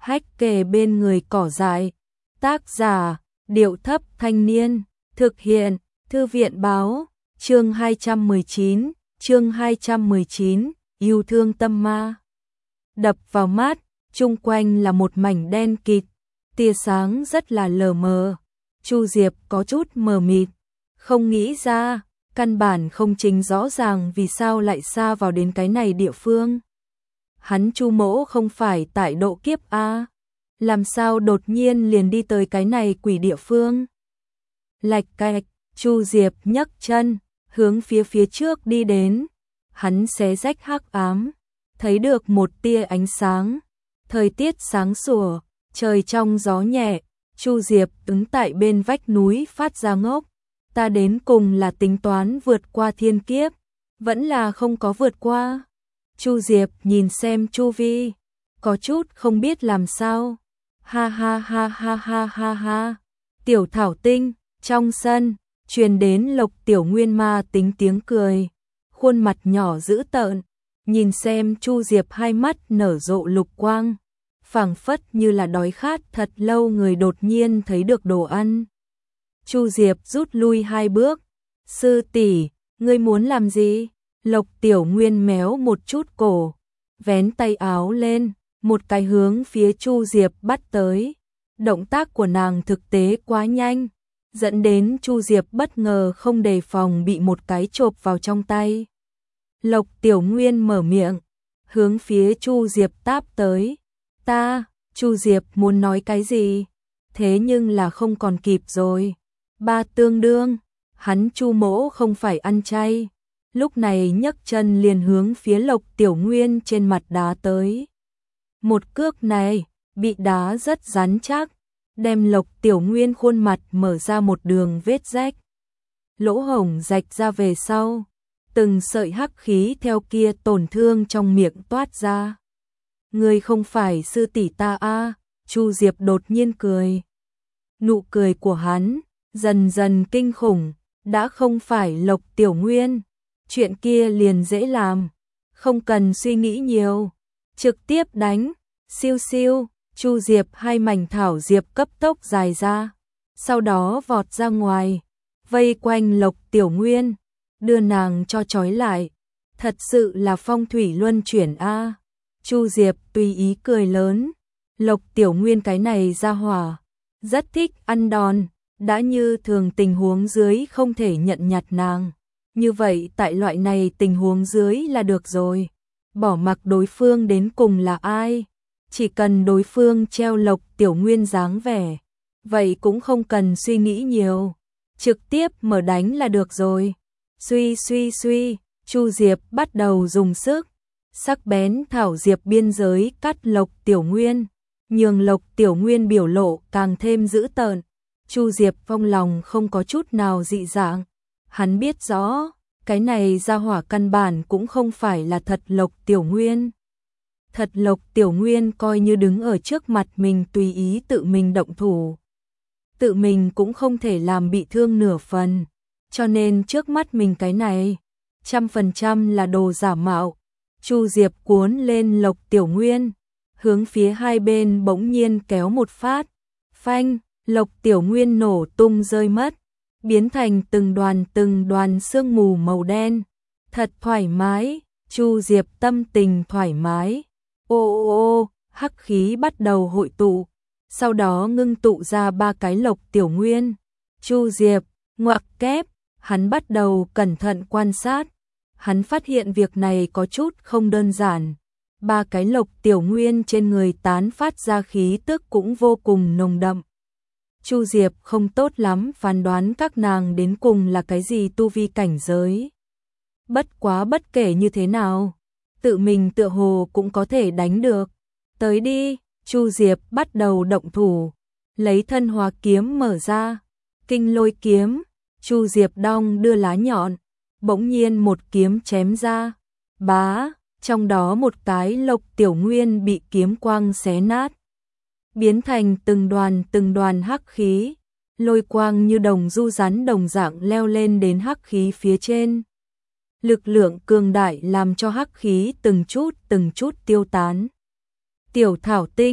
hách kề bên người cỏ dại. Tác giả, Điệu Thấp Thanh Niên. Thực hiện, Thư viện Báo. Chương 219, yêu thương tâm ma. Đập vào mắt, chung quanh là một mảnh đen kịt, tia sáng rất là lờ mờ. Chu Diệp có chút mờ mịt, không nghĩ ra, căn bản không chính rõ ràng vì sao lại xa vào đến cái này địa phương. Hắn Chu Mỗ không phải tại độ kiếp a, làm sao đột nhiên liền đi tới cái này quỷ địa phương? Lạch cạch, Chu Diệp nhấc chân, hướng phía trước đi đến. Hắn xé rách hắc ám, thấy được một tia ánh sáng. Thời tiết sáng sủa, trời trong gió nhẹ. Chu Diệp đứng tại bên vách núi phát ra ngốc. Ta đến cùng là tính toán vượt qua thiên kiếp, vẫn là không có vượt qua. Chu Diệp nhìn xem chu vi, có chút không biết làm sao. Ha ha ha ha ha ha ha. Tiểu Thảo Tinh, trong sân, truyền đến Lộc Tiểu Nguyên ma tính tiếng cười. Khuôn mặt nhỏ dữ tợn, nhìn xem Chu Diệp hai mắt nở rộ lục quang. Phảng phất như là đói khát thật lâu người đột nhiên thấy được đồ ăn. Chu Diệp rút lui hai bước. Sư tỷ, ngươi muốn làm gì? Lộc Tiểu Nguyên méo một chút cổ, vén tay áo lên, một cái hướng phía Chu Diệp bắt tới. Động tác của nàng thực tế quá nhanh, dẫn đến Chu Diệp bất ngờ không đề phòng bị một cái chộp vào trong tay. Lộc Tiểu Nguyên mở miệng, hướng phía Chu Diệp táp tới. Chu Diệp muốn nói cái gì? Thế nhưng là không còn kịp rồi. Ba tương đương, hắn Chu Mỗ không phải ăn chay. Lúc này nhấc chân liền hướng phía Lộc Tiểu Nguyên trên mặt đá tới. Một cước này, bị đá rất rắn chắc, đem Lộc Tiểu Nguyên khuôn mặt mở ra một đường vết rách. Lỗ hổng rạch ra về sau, từng sợi hắc khí theo kia tổn thương trong miệng toát ra. Ngươi không phải sư tỷ ta a? Chu Diệp đột nhiên cười. Nụ cười của hắn dần dần kinh khủng, đã không phải Lộc Tiểu Nguyên, chuyện kia liền dễ làm, không cần suy nghĩ nhiều, trực tiếp đánh. Siêu siêu, Chu Diệp hai mảnh thảo diệp cấp tốc dài ra, sau đó vọt ra ngoài, vây quanh Lộc Tiểu Nguyên, đưa nàng cho trói lại. Thật sự là phong thủy luân chuyển a. Chu Diệp tùy ý cười lớn. Lộc Tiểu Nguyên cái này ra hỏa, rất thích ăn đòn, đã như thường tình huống dưới không thể nhận nhặt nàng. Như vậy tại loại này tình huống dưới là được rồi. Bỏ mặc đối phương đến cùng là ai, chỉ cần đối phương treo Lộc Tiểu Nguyên dáng vẻ, vậy cũng không cần suy nghĩ nhiều, trực tiếp mở đánh là được rồi. Suy suy suy, Chu Diệp bắt đầu dùng sức, sắc bén thảo diệp biên giới cắt Lộc Tiểu Nguyên, nhường Lộc Tiểu Nguyên biểu lộ càng thêm dữ tợn. Chu Diệp trong lòng không có chút nào dị dạng, hắn biết rõ, cái này ra hỏa căn bản cũng không phải là thật Lộc Tiểu Nguyên. Thật Lộc Tiểu Nguyên coi như đứng ở trước mặt mình tùy ý tự mình động thủ, tự mình cũng không thể làm bị thương nửa phần, cho nên trước mắt mình cái này 100% là đồ giả mạo. Chu Diệp cuốn lên Lộc Tiểu Nguyên, hướng phía hai bên bỗng nhiên kéo một phát, phanh, Lộc Tiểu Nguyên nổ tung rơi mất, biến thành từng đoàn sương mù màu đen. Thật thoải mái, Chu Diệp tâm tình thoải mái. Ô, hắc khí bắt đầu hội tụ, sau đó ngưng tụ ra ba cái Lộc Tiểu Nguyên. Chu Diệp, ngoặc kép, hắn bắt đầu cẩn thận quan sát. Hắn phát hiện việc này có chút không đơn giản. Ba cái Lộc Tiểu Nguyên trên người tán phát ra khí tức cũng vô cùng nồng đậm. Chu Diệp không tốt lắm phán đoán các nàng đến cùng là cái gì tu vi cảnh giới. Bất quá bất kể như thế nào, tự mình tựa hồ cũng có thể đánh được. Tới đi, Chu Diệp bắt đầu động thủ, lấy thân hóa kiếm mở ra, kinh lôi kiếm. Chu Diệp đong đưa lá nhọn, bỗng nhiên một kiếm chém ra, bá, trong đó một cái Lộc Tiểu Nguyên bị kiếm quang xé nát, biến thành từng đoàn hắc khí, lôi quang như đồng du rắn đồng dạng leo lên đến hắc khí phía trên. Lực lượng cường đại làm cho hắc khí từng chút tiêu tán. Tiểu Thảo Tinh,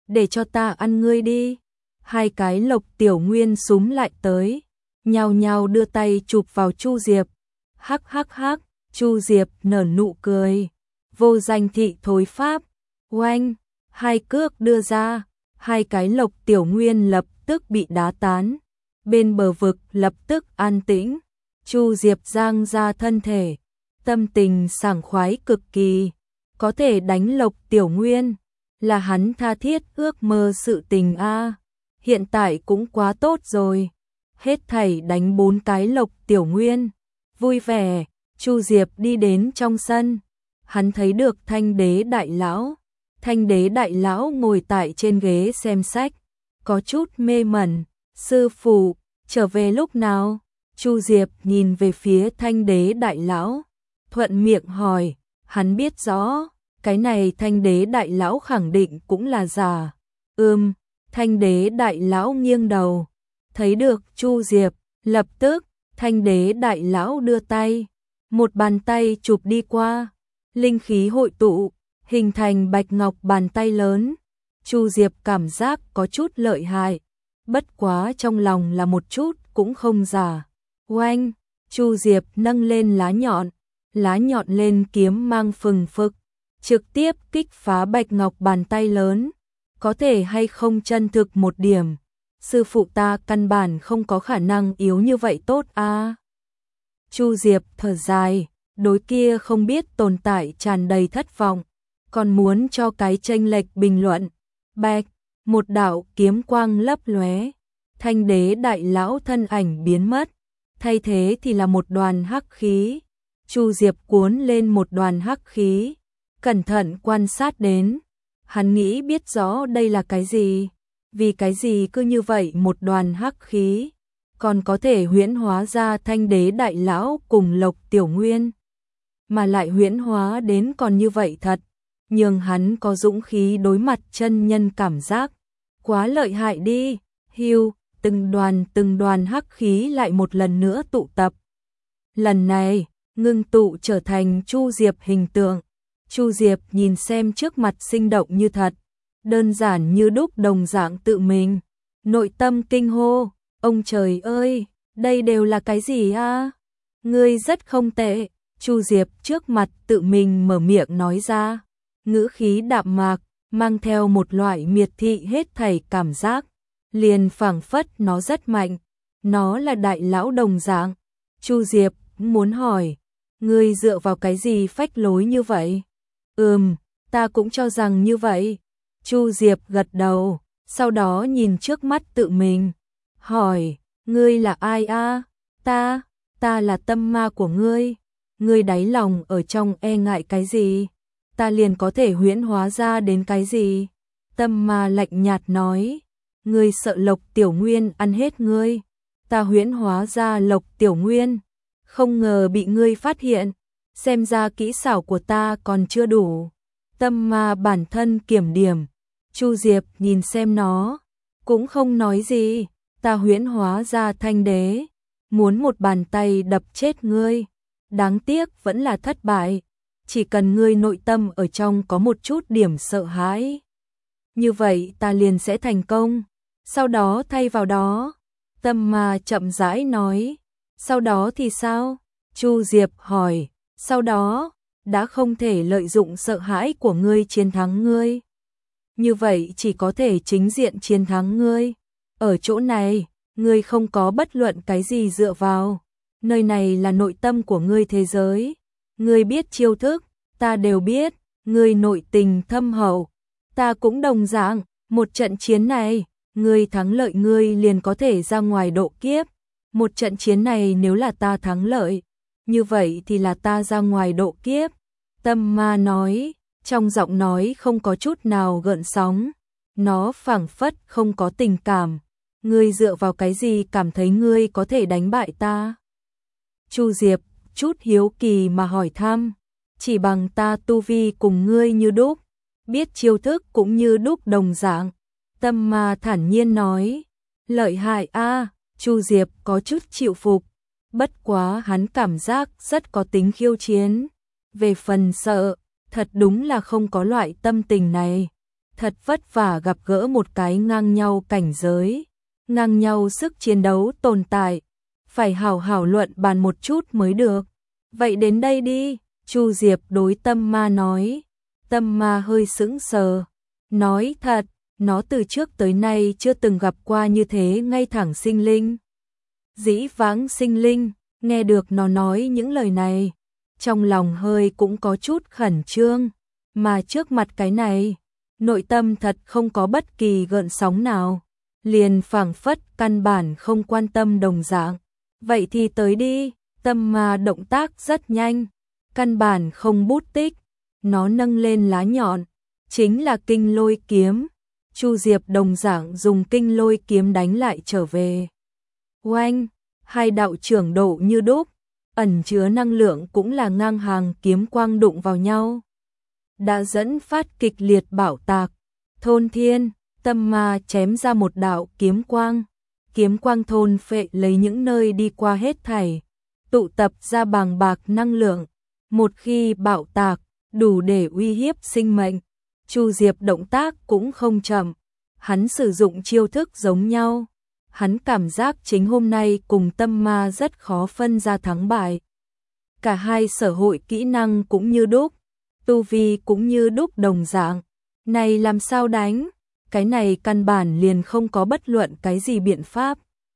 để cho ta ăn ngươi đi. Hai cái Lộc Tiểu Nguyên súm lại tới, nhao nhao đưa tay chụp vào Chu Diệp. Hắc hắc hắc, Chu Diệp nở nụ cười. Vô danh thị thối pháp. Oanh, hai cước đưa ra, hai cái Lộc Tiểu Nguyên lập tức bị đá tán. Bên bờ vực lập tức an tĩnh. Chu Diệp giang ra thân thể, tâm tình sảng khoái cực kỳ. Có thể đánh Lộc Tiểu Nguyên là hắn tha thiết ước mơ sự tình a. Hiện tại cũng quá tốt rồi. Hết thảy đánh 4 cái Lộc Tiểu Nguyên. Vui vẻ, Chu Diệp đi đến trong sân. Hắn thấy được Thanh Đế đại lão. Thanh Đế đại lão ngồi tại trên ghế xem sách, có chút mê mẩn. Sư phụ, trở về lúc nào? Chu Diệp nhìn về phía Thanh Đế đại lão, thuận miệng hỏi. Hắn biết rõ, cái này Thanh Đế đại lão khẳng định cũng là giả. Thanh Đế đại lão nghiêng đầu, thấy được Chu Diệp, lập tức Thanh Đế đại lão đưa tay, một bàn tay chụp đi qua, linh khí hội tụ, hình thành bạch ngọc bàn tay lớn. Chu Diệp cảm giác có chút lợi hại, bất quá trong lòng là một chút cũng không giả. Oanh, Chu Diệp nâng lên lá nhọn lên kiếm mang phừng phực, trực tiếp kích phá bạch ngọc bàn tay lớn. Có thể hay không chân thực một điểm, sư phụ ta căn bản không có khả năng yếu như vậy tốt a. Chu Diệp thở dài, đối kia không biết tồn tại tràn đầy thất vọng, còn muốn cho cái chênh lệch bình luận. Bạch, một đạo kiếm quang lấp lóe, Thanh Đế đại lão thân ảnh biến mất, thay thế thì là một đoàn hắc khí. Chu Diệp cuốn lên một đoàn hắc khí, cẩn thận quan sát đến. Hắn nghĩ biết rõ đây là cái gì, vì cái gì cứ như vậy một đoàn hắc khí còn có thể huyễn hóa ra Thanh Đế đại lão cùng Lộc Tiểu Nguyên, mà lại huyễn hóa đến còn như vậy thật, nhường hắn có dũng khí đối mặt chân nhân cảm giác. Quá lợi hại đi. Hưu, từng đoàn hắc khí lại một lần nữa tụ tập. Lần này, ngưng tụ trở thành Chu Diệp hình tượng. Chu Diệp nhìn xem trước mặt sinh động như thật, đơn giản như đúc đồng dạng tự mình. Nội tâm kinh hô, ông trời ơi, đây đều là cái gì a? Ngươi rất không tệ. Chu Diệp trước mặt tự mình mở miệng nói ra, ngữ khí đạm mạc, mang theo một loại miệt thị hết thảy cảm giác, liền phảng phất nó rất mạnh, nó là đại lão đồng dạng. Chu Diệp muốn hỏi, ngươi dựa vào cái gì phách lối như vậy? Ta cũng cho rằng như vậy. Chu Diệp gật đầu, sau đó nhìn trước mắt tự mình, hỏi, ngươi là ai a? Ta là tâm ma của ngươi. Ngươi đáy lòng ở trong e ngại cái gì, ta liền có thể huyễn hóa ra đến cái gì. Tâm ma lạnh nhạt nói, ngươi sợ Lộc Tiểu Nguyên ăn hết ngươi, ta huyễn hóa ra Lộc Tiểu Nguyên, không ngờ bị ngươi phát hiện, xem ra kỹ xảo của ta còn chưa đủ. Tâm ma bản thân kiểm điểm. Chu Diệp nhìn xem nó, cũng không nói gì. Ta huyễn hóa ra Thanh Đế, muốn một bàn tay đập chết ngươi, đáng tiếc vẫn là thất bại. Chỉ cần ngươi nội tâm ở trong có một chút điểm sợ hãi, như vậy ta liền sẽ thành công. Sau đó thay vào đó, tâm ma chậm rãi nói, sau đó thì sao? Chu Diệp hỏi, sau đó, đã không thể lợi dụng sợ hãi của ngươi chiến thắng ngươi. Như vậy chỉ có thể chính diện chiến thắng ngươi. Ở chỗ này, ngươi không có bất luận cái gì dựa vào. Nơi này là nội tâm của ngươi thế giới. Ngươi biết chiêu thức, ta đều biết. Ngươi nội tình thâm hậu, ta cũng đồng dạng. Một trận chiến này, ngươi thắng lợi ngươi liền có thể ra ngoài độ kiếp. Một trận chiến này nếu là ta thắng lợi, như vậy thì là ta ra ngoài độ kiếp. Tâm ma nói, trong giọng nói không có chút nào gợn sóng. Nó phảng phất không có tình cảm. Ngươi dựa vào cái gì cảm thấy ngươi có thể đánh bại ta? Chu Diệp chút hiếu kỳ mà hỏi thăm. Chỉ bằng ta tu vi cùng ngươi như đúc, biết chiêu thức cũng như đúc đồng dạng. Tâm ma thản nhiên nói, lợi hại a. Chu Diệp có chút chịu phục, bất quá hắn cảm giác rất có tính khiêu chiến. Về phần sợ, thật đúng là không có loại tâm tình này. thật vất vả gặp gỡ một cái ngang nhau cảnh giới, ngang nhau sức chiến đấu tồn tại, phải hảo hảo luận bàn một chút mới được. Vậy đến đây đi, Chu Diệp đối Tâm Ma nói. Tâm Ma hơi sững sờ, nói thật, nó từ trước tới nay chưa từng gặp qua như thế ngay thẳng sinh linh. Dĩ vãng sinh linh, nghe được nó nói những lời này, trong lòng hơi cũng có chút khẩn trương, mà trước mặt cái này, nội tâm thật không có bất kỳ gợn sóng nào, liền phảng phất căn bản không quan tâm đồng dạng. Vậy thì tới đi, Tâm Ma động tác rất nhanh, căn bản không bút tích, nó nâng lên lá nhọn, chính là Kinh Lôi kiếm. Chu Diệp đồng dạng dùng Kinh Lôi kiếm đánh lại trở về. Oanh, hai đạo trưởng độ như đúc, ẩn chứa năng lượng cũng là ngang hàng kiếm quang đụng vào nhau, đã dẫn phát kịch liệt bạo tạc. Thôn thiên, Tâm Ma chém ra một đạo kiếm quang thôn phệ lấy những nơi đi qua hết thảy, tụ tập ra bàng bạc năng lượng, một khi bạo tạc, đủ để uy hiếp sinh mệnh. Chu Diệp động tác cũng không chậm, hắn sử dụng chiêu thức giống nhau, hắn cảm giác chính hôm nay cùng Tâm Ma rất khó phân ra thắng bại. Cả hai sở hội kỹ năng cũng như đúc, tu vi cũng như đúc đồng dạng, này làm sao đánh? Cái này căn bản liền không có bất luận cái gì biện pháp.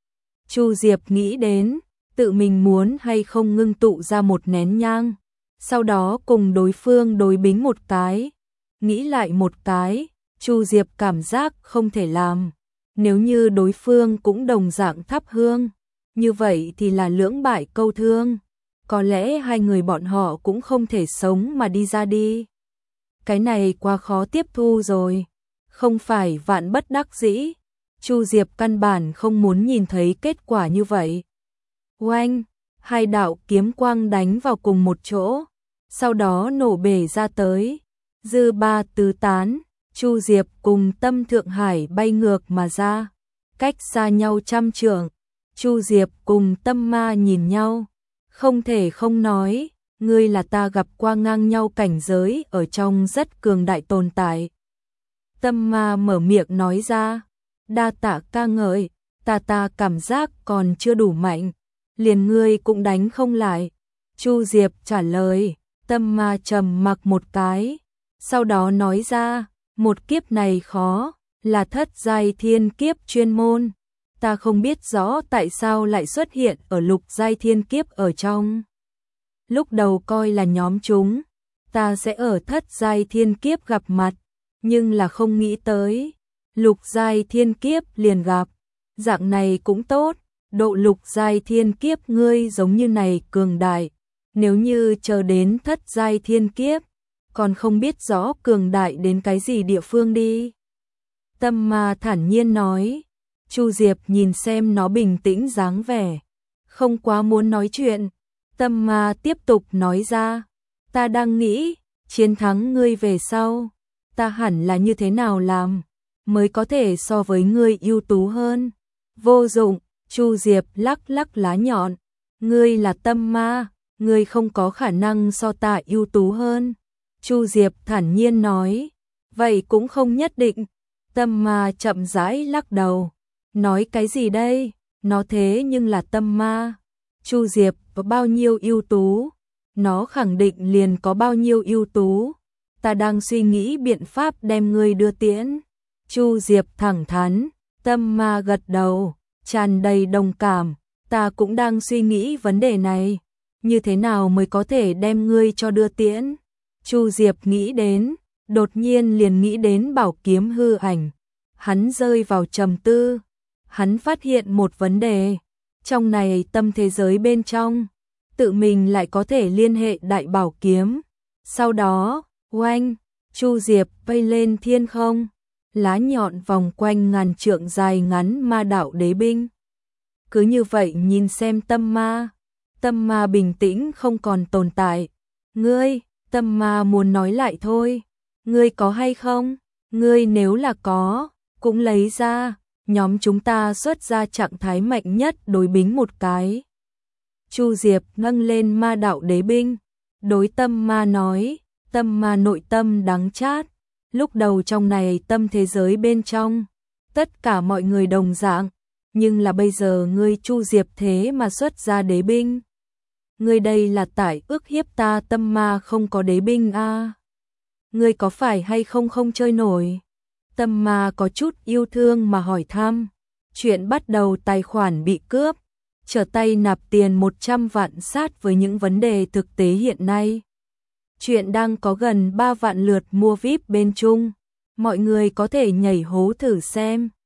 Chu Diệp nghĩ đến, tự mình muốn hay không ngưng tụ ra một nén nhang, sau đó cùng đối phương đối bính một cái. Nghĩ lại một cái, Chu Diệp cảm giác không thể làm. Nếu như đối phương cũng đồng dạng thắp hương, như vậy thì là lưỡng bại câu thương. Có lẽ hai người bọn họ cũng không thể sống mà đi ra đi. Cái này quá khó tiếp thu rồi. Không phải vạn bất đắc dĩ, Chu Diệp căn bản không muốn nhìn thấy kết quả như vậy. Oanh, hai đạo kiếm quang đánh vào cùng một chỗ, sau đó nổ bể ra tới. Dư ba tứ tán, Chu Diệp cùng Tâm Thượng Hải bay ngược mà ra, cách xa nhau 100 trượng. Chu Diệp cùng Tâm Ma nhìn nhau, không thể không nói, ngươi là ta gặp qua ngang nhau cảnh giới ở trong rất cường đại tồn tại. Tâm Ma mở miệng nói ra, đa tạ ca ngợi, ta cảm giác còn chưa đủ mạnh, liền ngươi cũng đánh không lại. Chu Diệp trả lời. Tâm Ma trầm mặc một cái, sau đó nói ra, một kiếp này khó, là thất giai thiên kiếp chuyên môn, ta không biết rõ tại sao lại xuất hiện ở lục giai thiên kiếp ở trong. Lúc đầu coi là nhóm chúng, ta sẽ ở thất giai thiên kiếp gặp mặt, nhưng là không nghĩ tới, lục giai thiên kiếp liền gặp, dạng này cũng tốt, độ lục giai thiên kiếp ngươi giống như này cường đại, nếu như chờ đến thất giai thiên kiếp, còn không biết rõ cường đại đến cái gì địa phương đi. Tâm Ma thản nhiên nói. Chu Diệp nhìn xem nó bình tĩnh dáng vẻ, không quá muốn nói chuyện. Tâm Ma tiếp tục nói ra, ta đang nghĩ, chiến thắng ngươi về sau, ta hẳn là như thế nào làm, mới có thể so với ngươi ưu tú hơn. Vô dụng, Chu Diệp lắc lắc lá nhọn, ngươi là Tâm Ma, ngươi không có khả năng so ta ưu tú hơn. Chu Diệp thản nhiên nói, vậy cũng không nhất định. Tâm Ma chậm rãi lắc đầu, nói cái gì đây, nó thế nhưng là Tâm Ma. Chu Diệp có bao nhiêu ưu tú, nó khẳng định liền có bao nhiêu ưu tú. Ta đang suy nghĩ biện pháp đem ngươi đưa tiễn. Chu Diệp thẳng thắn. Tâm Ma gật đầu, tràn đầy đồng cảm, ta cũng đang suy nghĩ vấn đề này, như thế nào mới có thể đem ngươi cho đưa tiễn. Chu Diệp nghĩ đến, đột nhiên liền nghĩ đến bảo kiếm hư ảnh. Hắn rơi vào trầm tư, hắn phát hiện một vấn đề, trong này tâm thế giới bên trong, tự mình lại có thể liên hệ đại bảo kiếm. Sau đó, oanh, Chu Diệp bay lên thiên không, lá nhọn vòng quanh ngàn trượng dài ngắn ma đạo đế binh. Cứ như vậy nhìn xem Tâm Ma bình tĩnh không còn tồn tại. Ngươi, Tâm Ma muốn nói lại thôi, ngươi có hay không? Ngươi nếu là có, cũng lấy ra, nhóm chúng ta xuất ra trạng thái mạnh nhất đối bính một cái. Chu Diệp nâng lên ma đạo đế binh, đối Tâm Ma nói. Tâm Ma nội tâm đắng chát, Lúc đầu trong này tâm thế giới bên trong, tất cả mọi người đồng dạng, nhưng là bây giờ ngươi Chu Diệp thế mà xuất ra đế binh. Ngươi đây là tại ức hiếp ta tâm ma không có đế binh a. Ngươi có phải hay không không chơi nổi? Tâm ma có chút yêu thương mà hỏi thăm. Chuyện bắt đầu tài khoản bị cướp, trở tay nạp tiền 100 vạn sát với những vấn đề thực tế hiện nay. Chuyện đang có gần 3 vạn lượt mua VIP bên Trung. Mọi người có thể nhảy hố thử xem.